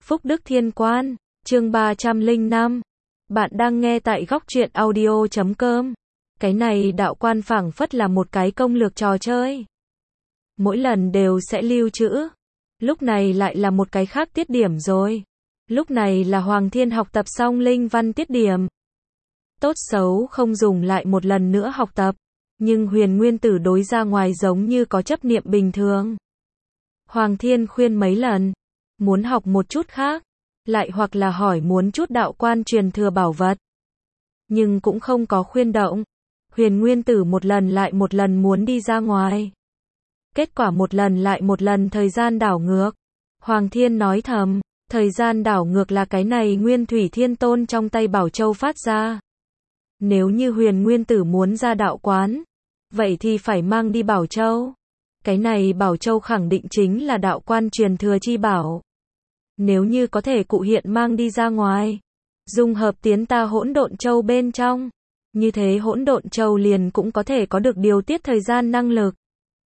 Phúc Đức Thiên Quan, chương 305. Bạn đang nghe tại góc truyện audio.com. Cái này đạo quan phảng phất là một cái công lược trò chơi. Mỗi lần đều sẽ lưu trữ. Lúc này lại là một cái khác tiết điểm rồi. Lúc này là Hoàng Thiên học tập xong linh văn tiết điểm. Tốt xấu không dùng lại một lần nữa học tập. Nhưng Huyền Nguyên Tử đối ra ngoài giống như có chấp niệm bình thường. Hoàng Thiên khuyên mấy lần. Muốn học một chút khác. Lại hoặc là hỏi muốn chút đạo quan truyền thừa bảo vật. Nhưng cũng không có khuyên động. Huyền Nguyên Tử một lần lại một lần muốn đi ra ngoài. Kết quả một lần lại một lần thời gian đảo ngược. Hoàng Thiên nói thầm, thời gian đảo ngược là cái này Nguyên Thủy Thiên Tôn trong tay Bảo Châu phát ra. Nếu như Huyền Nguyên Tử muốn ra đạo quán, vậy thì phải mang đi Bảo Châu. Cái này Bảo Châu khẳng định chính là đạo quan truyền thừa chi bảo. Nếu như có thể cụ hiện mang đi ra ngoài, dung hợp tiến ta Hỗn Độn Châu bên trong, như thế Hỗn Độn Châu liền cũng có thể có được điều tiết thời gian năng lực.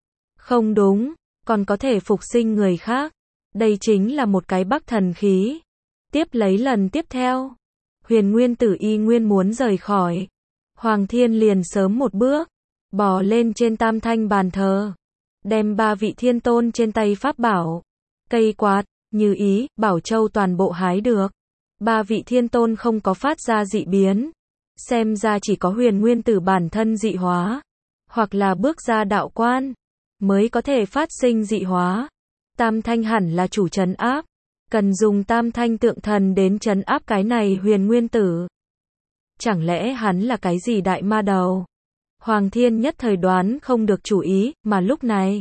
Không đúng, còn có thể phục sinh người khác. Đây chính là một cái bắc thần khí. Tiếp lấy lần tiếp theo, Huyền Nguyên Tử y nguyên muốn rời khỏi. Hoàng Thiên liền sớm một bước, bò lên trên tam thanh bàn thờ, đem ba vị thiên tôn trên tay pháp bảo, cây quạt, như ý, Bảo Châu toàn bộ hái được. Ba vị thiên tôn không có phát ra dị biến. Xem ra chỉ có Huyền Nguyên Tử bản thân dị hóa, hoặc là bước ra đạo quan, mới có thể phát sinh dị hóa. Tam thanh hẳn là chủ trấn áp. Cần dùng tam thanh tượng thần đến trấn áp cái này Huyền Nguyên Tử. Chẳng lẽ hắn là cái gì đại ma đầu? Hoàng Thiên nhất thời đoán không được chủ ý, mà lúc này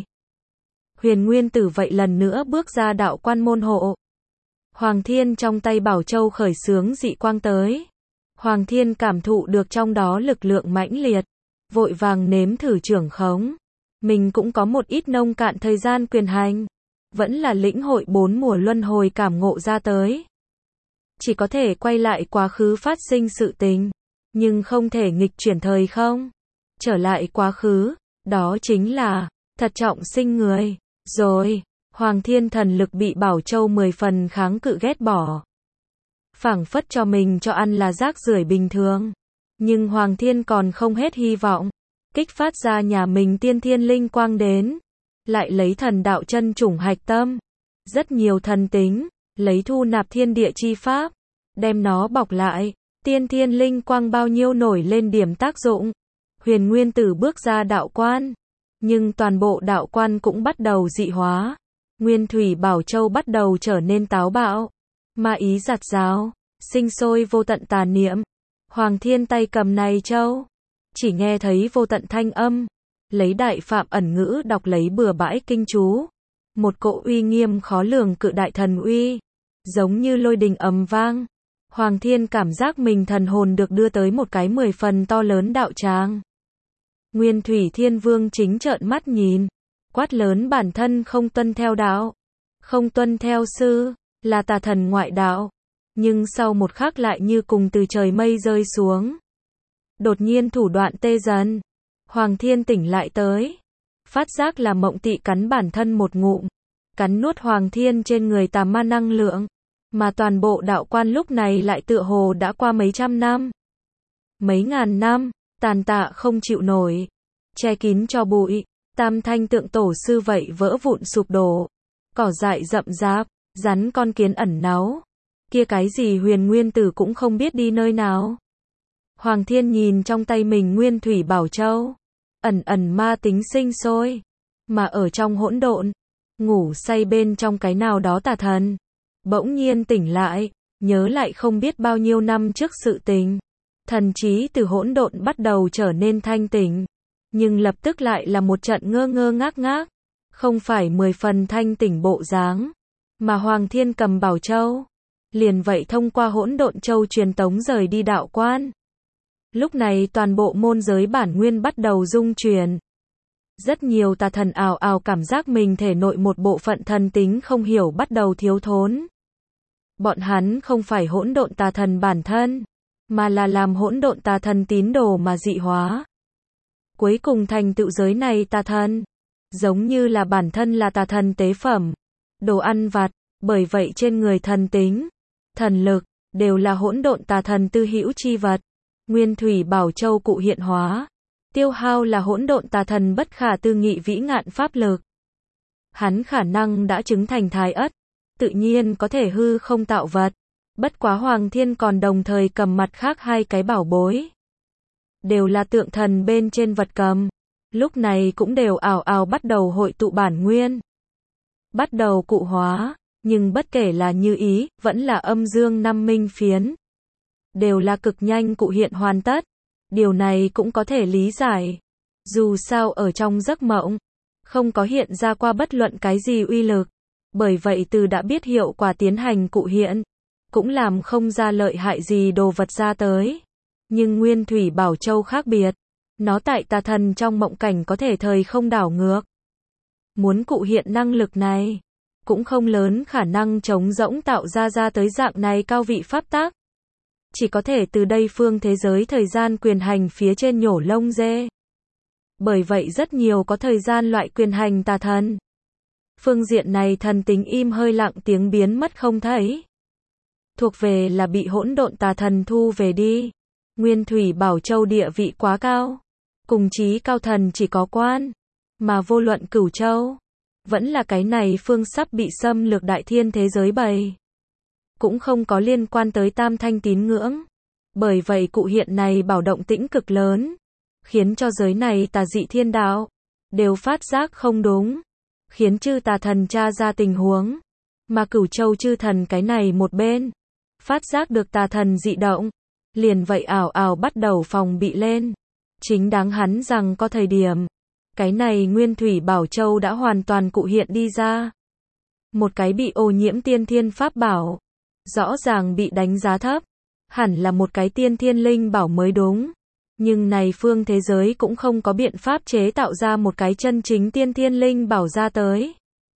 Huyền Nguyên Tử vậy lần nữa bước ra đạo quan môn hộ. Hoàng Thiên trong tay Bảo Châu khởi xướng dị quang tới. Hoàng Thiên cảm thụ được trong đó lực lượng mãnh liệt, vội vàng nếm thử trưởng khống. Mình cũng có một ít nông cạn thời gian quyền hành, vẫn là lĩnh hội 4 mùa luân hồi cảm ngộ ra tới. Chỉ có thể quay lại quá khứ phát sinh sự tình, nhưng không thể nghịch chuyển thời không. Trở lại quá khứ, đó chính là thật trọng sinh người. Rồi, Hoàng Thiên thần lực bị Bảo Châu 10 phần kháng cự ghét bỏ. Phảng phất cho mình cho ăn là rác rưởi bình thường. Nhưng Hoàng Thiên còn không hết hy vọng. Kích phát ra nhà mình tiên thiên linh quang đến. Lại lấy thần đạo chân chủng hạch tâm. Rất nhiều thần tính. Lấy thu nạp thiên địa chi pháp. Đem nó bọc lại. Tiên thiên linh quang bao nhiêu nổi lên điểm tác dụng. Huyền Nguyên Tử bước ra đạo quan. Nhưng toàn bộ đạo quan cũng bắt đầu dị hóa. Nguyên Thủy Bảo Châu bắt đầu trở nên táo bạo. Ma ý giặt rào. Sinh sôi vô tận tà niệm. Hoàng Thiên tay cầm này châu. Chỉ nghe thấy vô tận thanh âm. Lấy đại phạm ẩn ngữ đọc lấy bừa bãi kinh chú. Một cỗ uy nghiêm khó lường cự đại thần uy. Giống như lôi đình ầm vang. Hoàng Thiên cảm giác mình thần hồn được đưa tới một cái 10 phần to lớn đạo tràng. Nguyên Thủy Thiên Vương chính trợn mắt nhìn. Quát lớn bản thân không tuân theo đạo. Không tuân theo sư. Là tà thần ngoại đạo. Nhưng sau một khắc lại như cùng từ trời mây rơi xuống. Đột nhiên thủ đoạn tê dần. Hoàng Thiên tỉnh lại tới. Phát giác là Mộng Tị cắn bản thân một ngụm. Cắn nuốt Hoàng Thiên trên người tà ma năng lượng. Mà toàn bộ đạo quan lúc này lại tựa hồ đã qua mấy trăm năm. Mấy ngàn năm. Tàn tạ không chịu nổi. Che kín cho bụi. Tam thanh tượng tổ sư vậy vỡ vụn sụp đổ. Cỏ dại rậm rạp. Rắn con kiến ẩn náu. Kia cái gì Huyền Nguyên Tử cũng không biết đi nơi nào. Hoàng Thiên nhìn trong tay mình Nguyên Thủy Bảo Châu. Ẩn ẩn ma tính sinh sôi. Mà ở trong hỗn độn. Ngủ say bên trong cái nào đó tà thần. Bỗng nhiên tỉnh lại. Nhớ lại không biết bao nhiêu năm trước sự tình. Thần trí từ hỗn độn bắt đầu trở nên thanh tỉnh. Nhưng lập tức lại là một trận ngơ ngơ ngác ngác. Không phải 10 phần thanh tỉnh bộ dáng. Mà Hoàng Thiên cầm Bảo Châu. Liền vậy thông qua Hỗn Độn Châu truyền tống rời đi đạo quan. Lúc này toàn bộ môn giới bản nguyên bắt đầu rung chuyển. Rất nhiều tà thần ào ào cảm giác mình thể nội một bộ phận thần tính không hiểu bắt đầu thiếu thốn. Bọn hắn không phải hỗn độn tà thần bản thân, mà là làm hỗn độn tà thần tín đồ mà dị hóa. Cuối cùng thành tựu giới này tà thần, giống như là bản thân là tà thần tế phẩm, đồ ăn vặt, Bởi vậy trên người thần tính, thần lực, đều là hỗn độn tà thần tư hữu chi vật. Nguyên Thủy Bảo Châu cụ hiện hóa, tiêu hao là hỗn độn tà thần bất khả tư nghị vĩ ngạn pháp lực. Hắn khả năng đã chứng thành thái ất, tự nhiên có thể hư không tạo vật. Bất quá Hoàng Thiên còn đồng thời cầm mặt khác hai cái bảo bối. Đều là tượng thần bên trên vật cầm. Lúc này cũng đều ào ào bắt đầu hội tụ bản nguyên. Bắt đầu cụ hóa, nhưng bất kể là như ý, vẫn là âm dương năm minh phiến. Đều là cực nhanh cụ hiện hoàn tất. Điều này cũng có thể lý giải. Dù sao ở trong giấc mộng, không có hiện ra qua bất luận cái gì uy lực. Bởi vậy từ đã biết hiệu quả tiến hành cụ hiện, cũng làm không ra lợi hại gì đồ vật ra tới. Nhưng Nguyên Thủy Bảo Châu khác biệt. Nó tại tà thần trong mộng cảnh có thể thời không đảo ngược. Muốn cụ hiện năng lực này, cũng không lớn khả năng trống rỗng tạo ra tới dạng này cao vị pháp tác. Chỉ có thể từ đây phương thế giới thời gian quyền hành phía trên nhổ lông dê. Bởi vậy rất nhiều có thời gian loại quyền hành tà thần. Phương diện này thần tính im hơi lặng tiếng biến mất không thấy. Thuộc về là bị hỗn độn tà thần thu về đi. Nguyên Thủy Bảo Châu địa vị quá cao. Cùng chí cao thần chỉ có quan. Mà vô luận Cửu Châu. Vẫn là cái này phương sắp bị xâm lược đại thiên thế giới bày. Cũng không có liên quan tới tam thanh tín ngưỡng. Bởi vậy cụ hiện này bảo động tĩnh cực lớn. Khiến cho giới này tà dị thiên đạo. Đều phát giác không đúng. Khiến chư tà thần tra ra tình huống. Mà Cửu Châu chư thần cái này một bên. Phát giác được tà thần dị động. Liền vậy ảo ảo bắt đầu phòng bị lên. Chính đáng hắn rằng có thời điểm. Cái này Nguyên Thủy Bảo Châu đã hoàn toàn cụ hiện đi ra. Một cái bị ô nhiễm tiên thiên pháp bảo. Rõ ràng bị đánh giá thấp. Hẳn là một cái tiên thiên linh bảo mới đúng. Nhưng này phương thế giới cũng không có biện pháp chế tạo ra một cái chân chính tiên thiên linh bảo ra tới.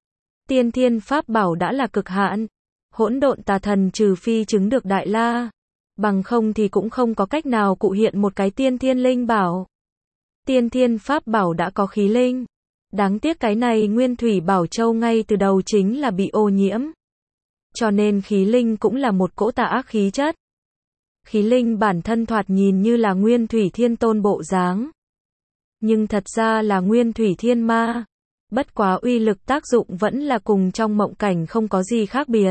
Tiên thiên pháp bảo đã là cực hạn. Hỗn độn tà thần trừ phi chứng được đại la. Bằng không thì cũng không có cách nào cụ hiện một cái tiên thiên linh bảo. Tiên thiên pháp bảo đã có khí linh. Đáng tiếc cái này Nguyên Thủy Bảo Châu ngay từ đầu chính là bị ô nhiễm. Cho nên khí linh cũng là một cỗ tà ác khí chất. Khí linh bản thân thoạt nhìn như là Nguyên Thủy Thiên Tôn bộ dáng. Nhưng thật ra là Nguyên Thủy Thiên Ma. Bất quá uy lực tác dụng vẫn là cùng trong mộng cảnh không có gì khác biệt.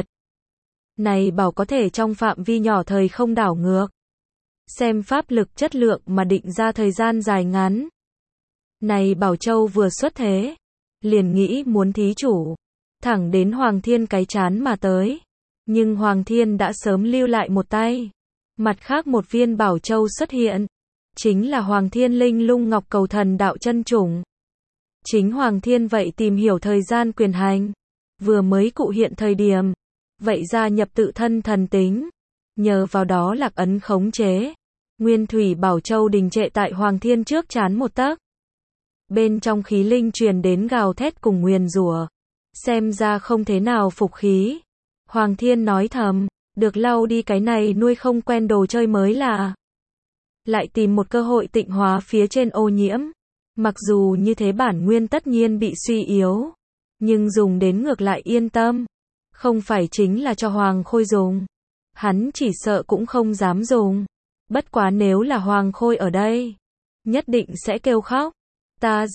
Này bảo có thể trong phạm vi nhỏ thời không đảo ngược. Xem pháp lực chất lượng mà định ra thời gian dài ngắn. Này Bảo Châu vừa xuất thế. Liền nghĩ muốn thí chủ. Thẳng đến Hoàng Thiên cái chán mà tới. Nhưng Hoàng Thiên đã sớm lưu lại một tay. Mặt khác một viên Bảo Châu xuất hiện. Chính là Hoàng Thiên Linh Lung Ngọc Cầu Thần Đạo chân chủng. Chính Hoàng Thiên vậy tìm hiểu thời gian quyền hành. Vừa mới cụ hiện thời điểm. Vậy gia nhập tự thân thần tính. Nhờ vào đó lạc ấn khống chế. Nguyên Thủy Bảo Châu đình trệ tại Hoàng Thiên trước chán một tấc. Bên trong khí linh truyền đến gào thét cùng nguyền rủa. Xem ra không thế nào phục khí. Hoàng Thiên nói thầm. Được lau đi cái này nuôi không quen đồ chơi mới là. Lại tìm một cơ hội tịnh hóa phía trên ô nhiễm. Mặc dù như thế bản nguyên tất nhiên bị suy yếu. Nhưng dùng đến ngược lại yên tâm. Không phải chính là cho Hoàng Khôi dùng. Hắn chỉ sợ cũng không dám dùng. Bất quá nếu là Hoàng Khôi ở đây. Nhất định sẽ kêu khóc. Ta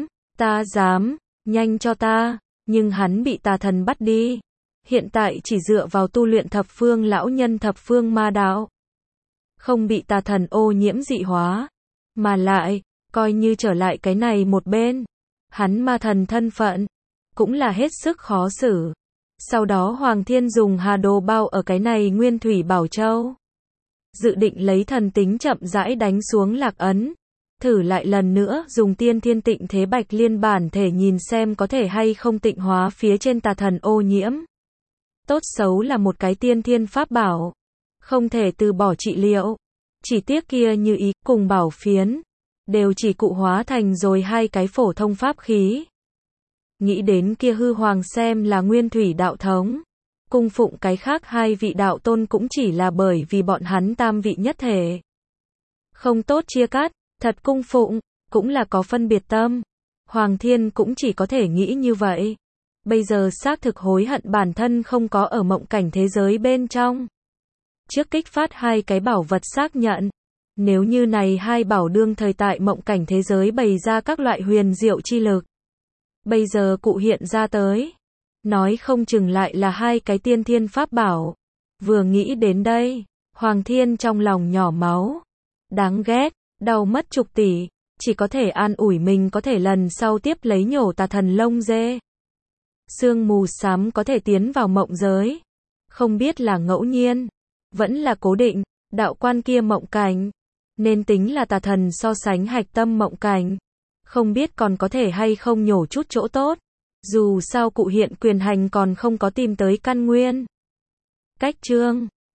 dám, nhanh cho ta. Nhưng hắn bị tà thần bắt đi. Hiện tại chỉ dựa vào tu luyện thập phương lão nhân thập phương ma đạo. Không bị tà thần ô nhiễm dị hóa. Mà lại, coi như trở lại cái này một bên. Hắn ma thần thân phận. Cũng là hết sức khó xử. Sau đó Hoàng Thiên dùng hà đồ bao ở cái này Nguyên Thủy Bảo Châu. Dự định lấy thần tính chậm rãi đánh xuống lạc ấn. Thử lại lần nữa dùng tiên thiên tịnh thế bạch liên bản thể nhìn xem có thể hay không tịnh hóa phía trên tà thần ô nhiễm. Tốt xấu là một cái tiên thiên pháp bảo. Không thể từ bỏ trị liệu. Chỉ tiếc kia như ý cùng bảo phiến. Đều chỉ cụ hóa thành rồi hai cái phổ thông pháp khí. Nghĩ đến kia hư hoàng xem là Nguyên Thủy đạo thống. Cung phụng cái khác hai vị đạo tôn cũng chỉ là bởi vì bọn hắn tam vị nhất thể. Không tốt chia cắt, thật cung phụng, cũng là có phân biệt tâm. Hoàng Thiên cũng chỉ có thể nghĩ như vậy. Bây giờ xác thực hối hận bản thân không có ở mộng cảnh thế giới bên trong. Trước kích phát hai cái bảo vật xác nhận. Nếu như này hai bảo đương thời tại mộng cảnh thế giới bày ra các loại huyền diệu chi lực. Bây giờ cụ hiện ra tới. Nói không chừng lại là hai cái tiên thiên pháp bảo. Vừa nghĩ đến đây, Hoàng Thiên trong lòng nhỏ máu. Đáng ghét, đau mất chục tỷ. Chỉ có thể an ủi mình có thể lần sau tiếp lấy nhổ tà thần lông dê. Sương mù xám có thể tiến vào mộng giới. Không biết là ngẫu nhiên, vẫn là cố định, đạo quan kia mộng cảnh. Nên tính là tà thần so sánh hạch tâm mộng cảnh. Không biết còn có thể hay không nhổ chút chỗ tốt. Dù sao cụ hiện quyền hành còn không có tìm tới căn nguyên. Cách chương